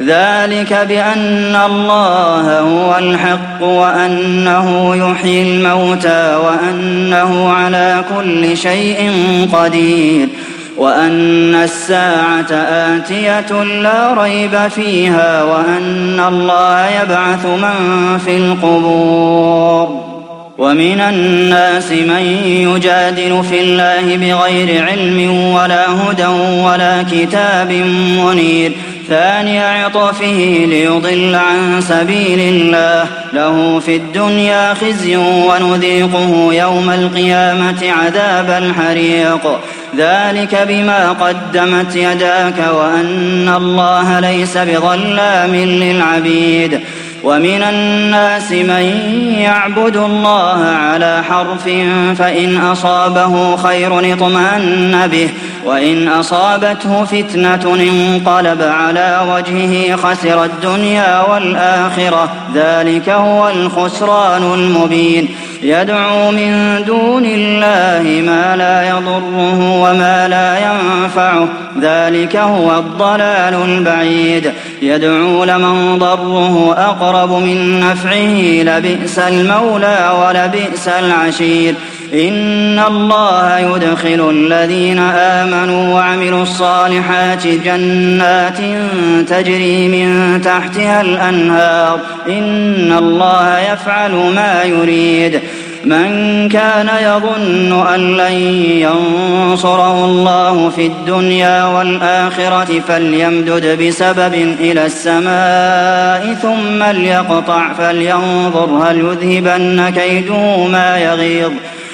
ذلك بأن الله هو الحق وأنه يحيي الموتى وأنه على كل شيء قدير وأن الساعة آتية لا ريب فيها وأن الله يبعث من في القبور. ومن الناس من يجادل في الله بغير علم ولا هدى ولا كتاب منير ثاني عطفه ليضل عن سبيل الله له في الدنيا خزي ونذيقه يوم القيامة عذاب الحريق ذلك بما قدمت يداك وأن الله ليس بظلام للعبيد. ومن الناس من يعبد الله على حرف فإن أصابه خير اطمأن به وإن أصابته فتنة انقلب على وجهه خسر الدنيا والآخرة ذلك هو الخسران المبين. يدعو من دون الله ما لا يضره وما لا ينفعه ذلك هو الضلال البعيد. يدعو لمن ضره أقرب من نفعه لبئس المولى ولبئس العشير. إن الله يدخل الذين آمنوا وعملوا الصالحات جنات تجري من تحتها الأنهار إن الله يفعل ما يريد. من كان يظن أن لن ينصره الله في الدنيا والآخرة فليمدد بسبب إلى السماء ثم ليقطع فلينظر هل يذهبن كيده ما يغيظ